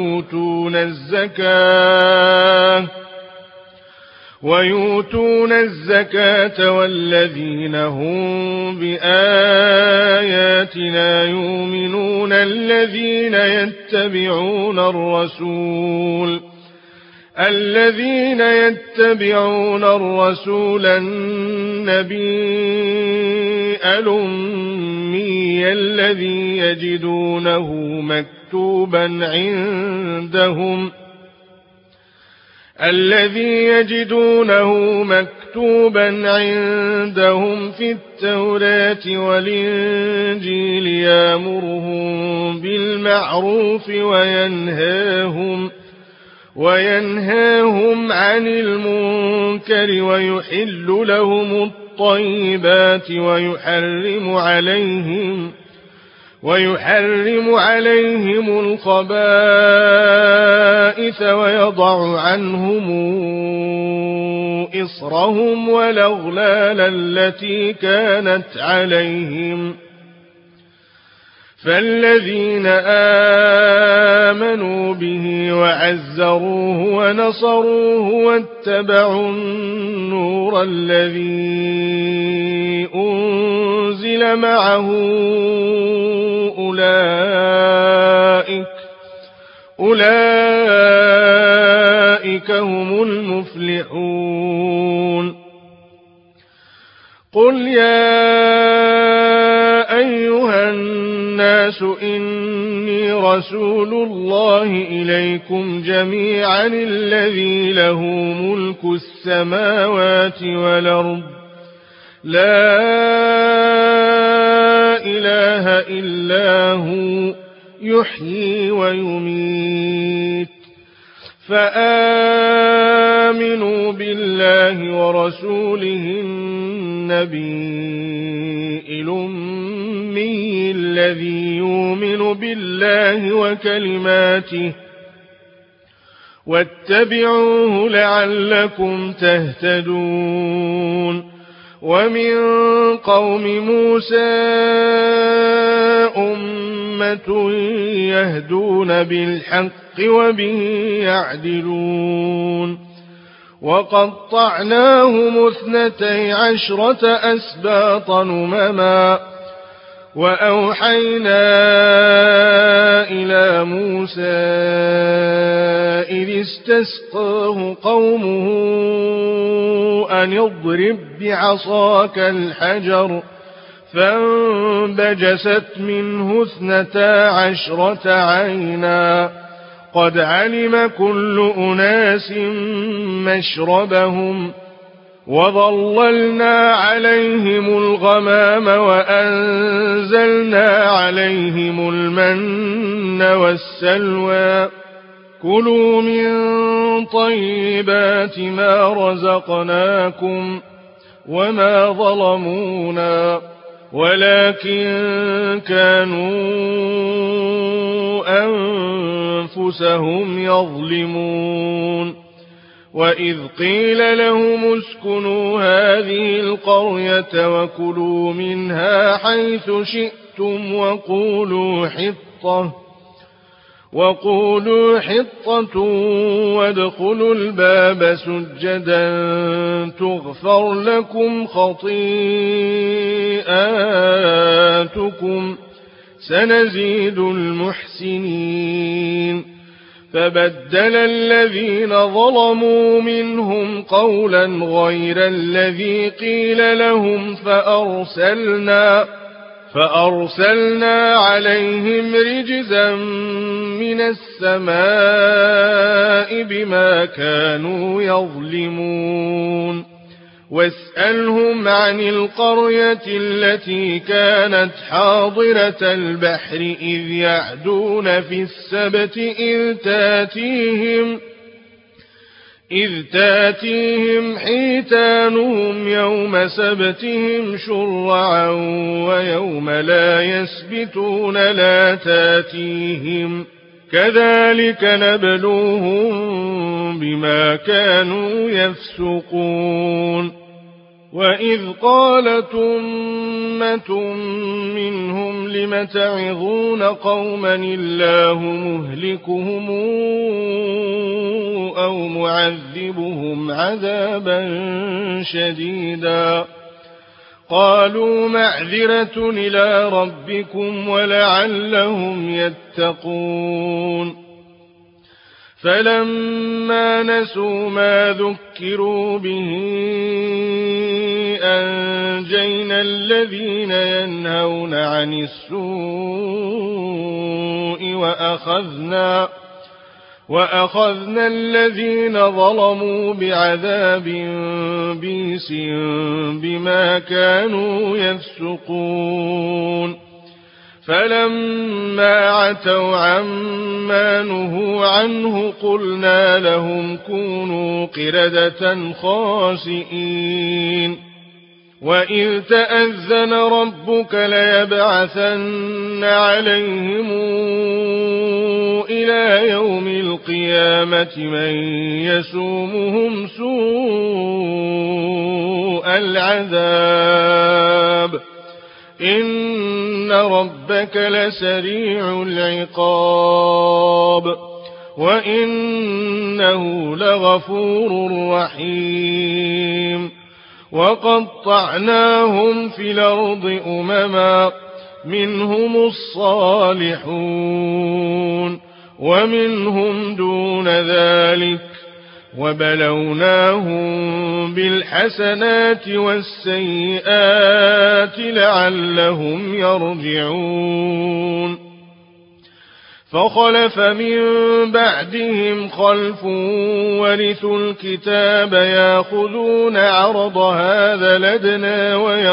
ويؤتون الزكاة والذين هم بآياتنا يؤمنون الذين يتبعون الرسول النبي الأمي الذي يجدونه مكتوبا عندهم في التوراة والإنجيل يأمرهم بالمعروف وينهاهم عن المنكر ويحل لهم الطيبات ويحرم عليهم الخبائث ويضع عنهم إصرهم والأغلال التي كانت عليهم. فالذين آمنوا به وعزروه ونصروه واتبعوا النور الذي أنزل معه أولئك هم المفلحون. قل يا أيها الناس إني رسول الله إليكم جميعا الذي له ملك السماوات والأرض لا إله إلا هو يحيي ويميت فآمنوا بالله ورسوله النبي الأمي الذي يؤمن بالله وكلماته واتبعوه لعلكم تهتدون. ومن قوم موسى أمة يهدون بالحق وبه يعدلون. وقطعناهم 12 أسباطا أمما وأوحينا إلى موسى إذ استسقاه قومه أن اضرب بعصاك الحجر فانبجست منه 12 عينا قد علم كل أناس مشربهم وظللنا عليهم الغمام وأنزلنا عليهم المن والسلوى كلوا من طيبات ما رزقناكم وما ظلمونا ولكن كانوا أنفسهم يظلمون وإذ قيل لهم اسكنوا هذه القرية وكلوا منها حيث شئتم وقولوا حطة وادخلوا الباب سجدا تغفر لكم خطيئاتكم سنزيد المحسنين فبدل الذين ظلموا منهم قولا غير الذي قيل لهم فأرسلنا عليهم رجزا من السماء بما كانوا يظلمون واسألهم عن القرية التي كانت حاضرة البحر إذ يعدون في السبت إذ تاتيهم حيتانهم يوم سبتهم شرعا ويوم لا يسبتون لا تاتيهم كذلك نبلوهم بما كانوا يفسقون وإذ قالت أمة منهم لم تعظون قوما الله مهلكهم أو معذبهم عذابا شديدا قالوا معذرة إلى ربكم ولعلهم يتقون فلما نسوا ما ذكروا به أنجينا الذين ينهون عن السوء وأخذنا الذين ظلموا بعذاب بئيس بما كانوا يفسقون فلما عتوا عما نهوا عنه قلنا لهم كونوا قردة خاسئين وإذ تأذن ربك ليبعثن عليهم إلى يوم القيامة من يسومهم سوء العذاب إن ربك لسريع العقاب وإنه لغفور رحيم وقطعناهم في الأرض أمما منهم الصالحون ومنهم دون ذلك وبلوناهم بالحسنات والسيئات لعلهم يرجعون فخلف من بعدهم خلف ورثوا الكتاب يأخذون عرض هذا الأدنى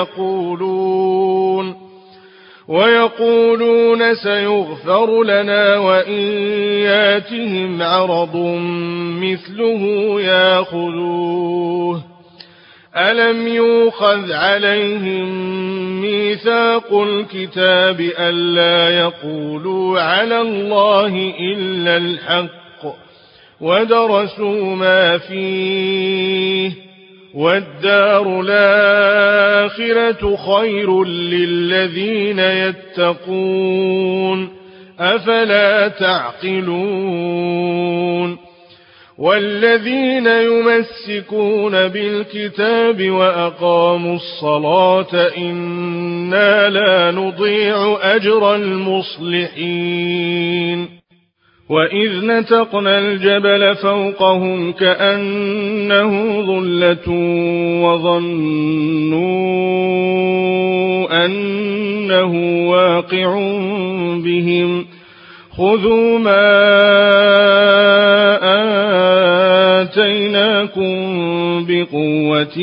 ويقولون سيغفر لنا وإن ياتهم عرض مثله يأخذوه ألم يؤخذ عليهم ميثاق الكتاب ألا يقولوا على الله إلا الحق ودرسوا ما فيه والدار الآخرة خير للذين يتقون أفلا تعقلون والذين يمسكون بالكتاب وأقاموا الصلاة إنا لا نضيع أجر المصلحين وإذ نتقنا الجبل فوقهم كأنه ظلة وظنوا أنه واقع بهم خذوا ما آتيناكم بقوة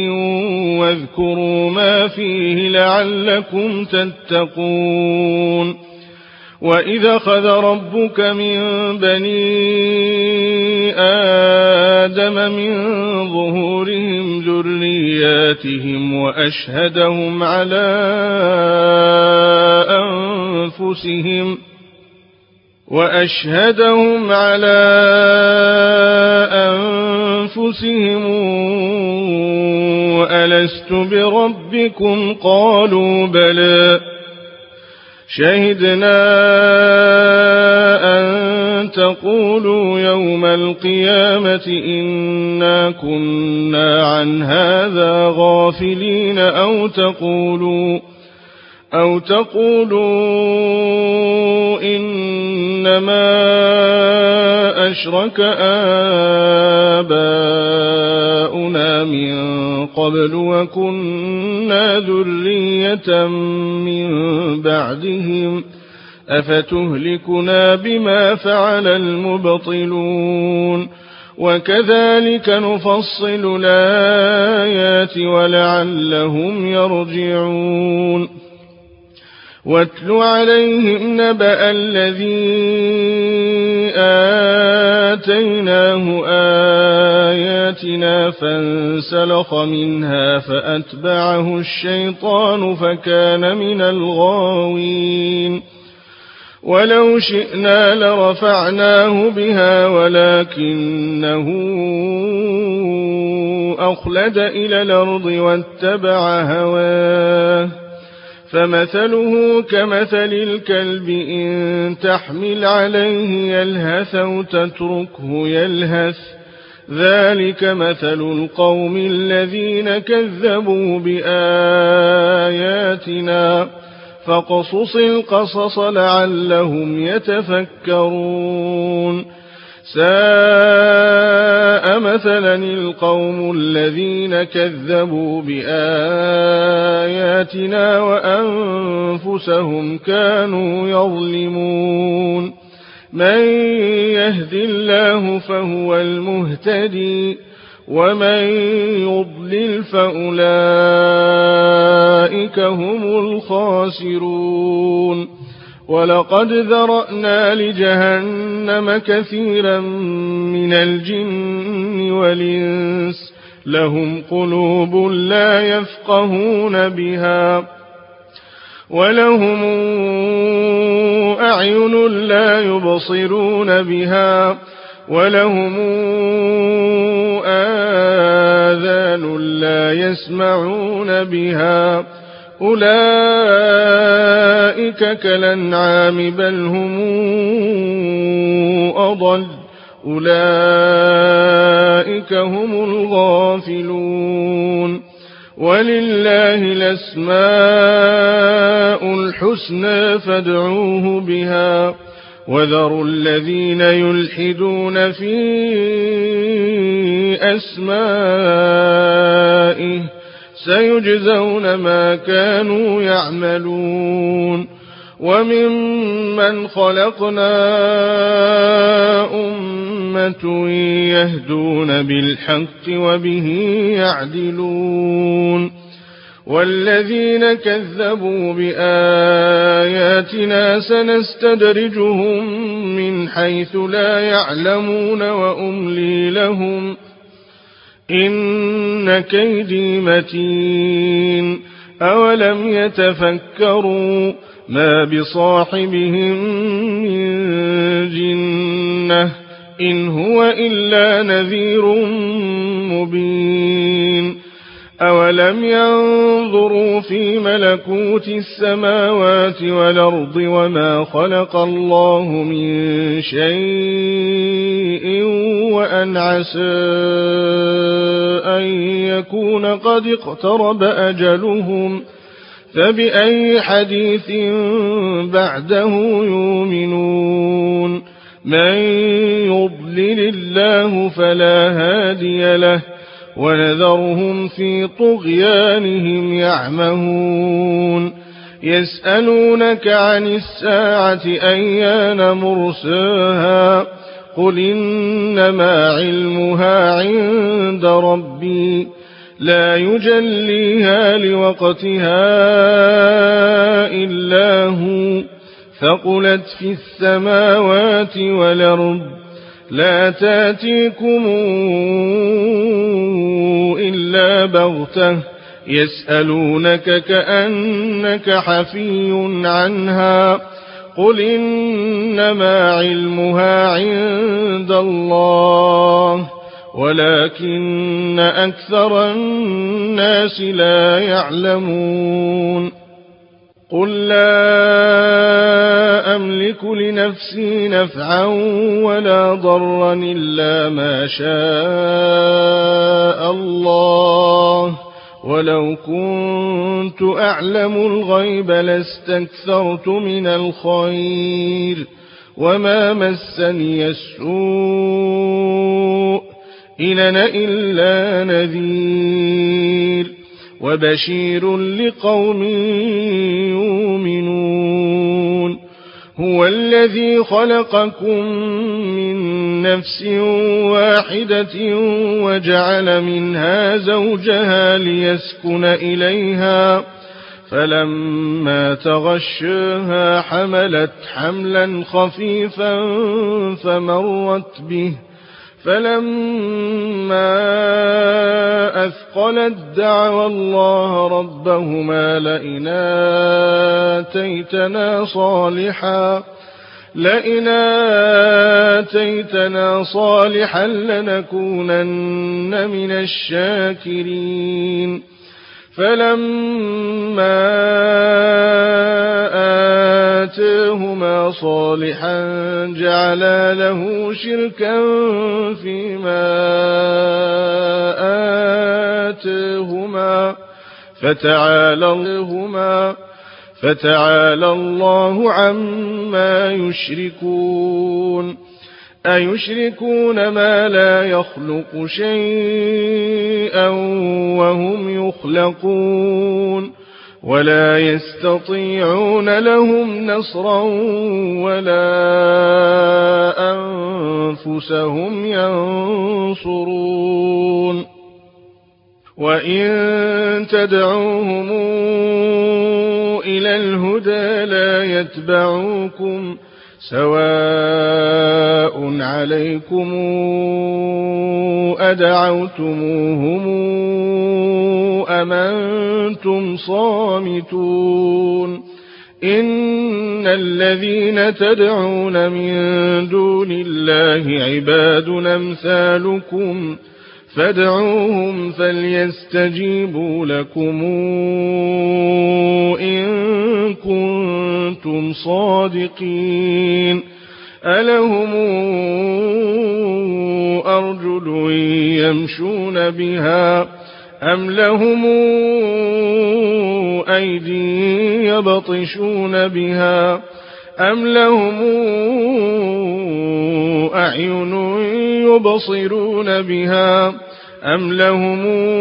واذكروا ما فيه لعلكم تتقون وإذا أخذ ربك من بني آدم من ظهورهم ذرياتهم وأشهدهم على أنفسهم ألست بربكم قالوا بلى شهدنا أن تقولوا يوم القيامة إنا كنا عن هذا غافلين أو تقولوا إنما أشرك آباؤنا من قبل وكنا ذرية من بعدهم أفتهلكنا بما فعل المبطلون وكذلك نفصل الآيات ولعلهم يرجعون واتل عليهم نبأ الذي آتيناه آياتنا فانسلخ منها فأتبعه الشيطان فكان من الغاوين ولو شئنا لرفعناه بها ولكنه أخلد إلى الأرض واتبع هواه فمثله كمثل الكلب إن تحمل عليه يلهث أو تتركه يلهث ذلك مثل القوم الذين كذبوا بآياتنا فاقصص القصص لعلهم يتفكرون ساء مثلا القوم الذين كذبوا بآياتنا وأنفسهم كانوا يظلمون من يهد الله فهو المهتدي ومن يضلل فأولئك هم الخاسرون ولقد ذرأنا لجهنم كثيرا من الجن والإنس لهم قلوب لا يفقهون بها ولهم أعين لا يبصرون بها ولهم آذان لا يسمعون بها أولئك كالأنعام بل هم أضل أولئك هم الغافلون ولله الأسماء الحسنى فادعوه بها وذروا الذين يلحدون في أسمائه سيجزون ما كانوا يعملون وممن خلقنا أمة يهدون بالحق وبه يعدلون والذين كذبوا بآياتنا سنستدرجهم من حيث لا يعلمون وأملي لهم إن كيدي متين أولم يتفكروا ما بصاحبهم من جنة إن هو إلا نذير مبين أولم ينظروا في ملكوت السماوات والأرض وما خلق الله من شيء وأن عسى أن يكون قد اقترب أجلهم فبأي حديث بعده يؤمنون من يضلل الله فلا هادي له ونذرهم في طغيانهم يعمهون يسألونك عن الساعة أيان مرساها قل إنما علمها عند ربي لا يجليها لوقتها إلا هو ثقلت في السماوات والأرض لا تأتيكم إلا بغتة يسألونك كأنك حفي عنها قل إنما علمها عند الله ولكن أكثر الناس لا يعلمون قل لا أملك لنفسي نفعا ولا ضرا إلا ما شاء الله ولو كنت أعلم الغيب لاستكثرت من الخير وما مسني السوء إن أنا إلا نذير وبشير لقوم يؤمنون هو الذي خلقكم من نفس واحدة وجعل منها زوجها ليسكن إليها فلما تغشاها حملت حملا خفيفا فمرت به فلما أثقلت دعوا الله ربهما لئن آتيتنا صالحا لنكونن من الشاكرين فلما آتاهما صالحا جعلا له شركا فيما آتاهما فتعالى الله عما يشركون أيشركون ما لا يخلق شيئا وهم يخلقون ولا يستطيعون لهم نصرا ولا أنفسهم ينصرون وإن تدعوهم إلى الهدى لا يتبعوكم سواء عليكم أدعوتموهم أم أنتم صامتون إن الذين تدعون من دون الله عباد أمثالكم فادعوهم فليستجيبوا لكم إن كنتم صادقين ألهم أرجل يمشون بها أم لهم أيدي يبطشون بها أم لهم أعين يبصرون بها أم لهم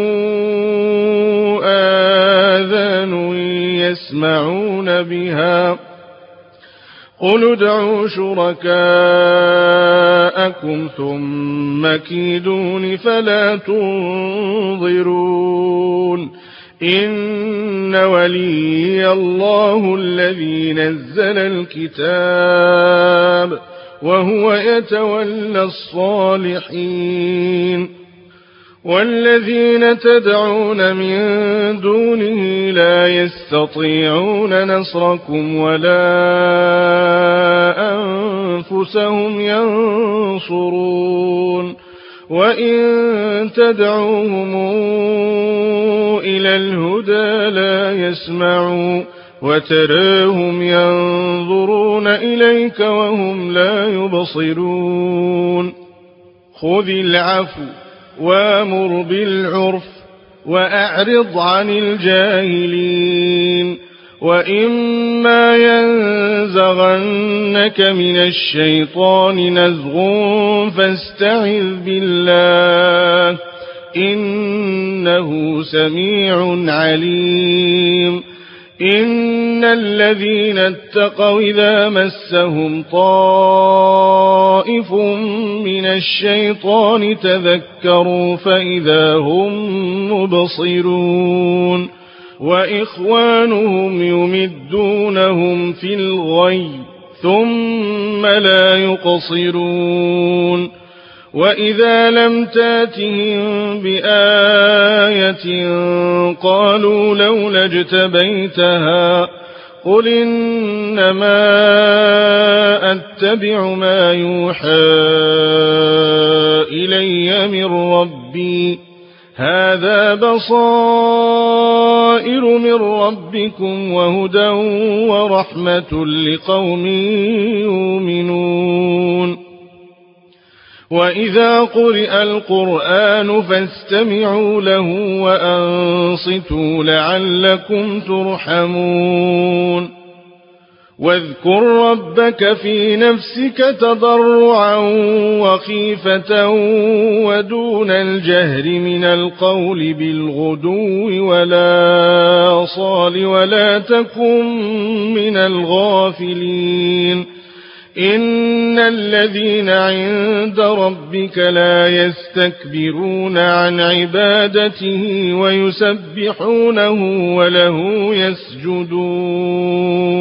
آذان يسمعون بها قل ادعوا شركاءكم ثم كيدون فلا تنظرون إن ولي الله الذي نزل الكتاب وهو يتولى الصالحين والذين تدعون من دونه لا يستطيعون نصركم ولا أنفسهم ينصرون وإن تدعوهم إلى الهدى لا يسمعوا وتراهم ينظرون إليك وهم لا يبصرون خذ العفو وامر بالعرف وأعرض عن الجاهلين وإما ينزغنك من الشيطان نزغ فاستعذ بالله إنه سميع عليم إن الذين اتقوا إذا مسهم طائف من الشيطان تذكروا فإذا هم مبصرون وإخوانهم يمدونهم في الغي ثم لا يقصرون وإذا لم تاتهم بآية قالوا لولا اجتبيتها قل إنما أتبع ما يوحى إلي من ربي هذا بصائر من ربكم وهدى ورحمة لقوم يؤمنون وإذا قرئ القرآن فاستمعوا له وأنصتوا لعلكم ترحمون واذكر ربك في نفسك تضرعا وخيفة ودون الجهر من القول بالغدو والآصال ولا تكن من الغافلين إن الذين عند ربك لا يستكبرون عن عبادته ويسبحونه وله يسجدون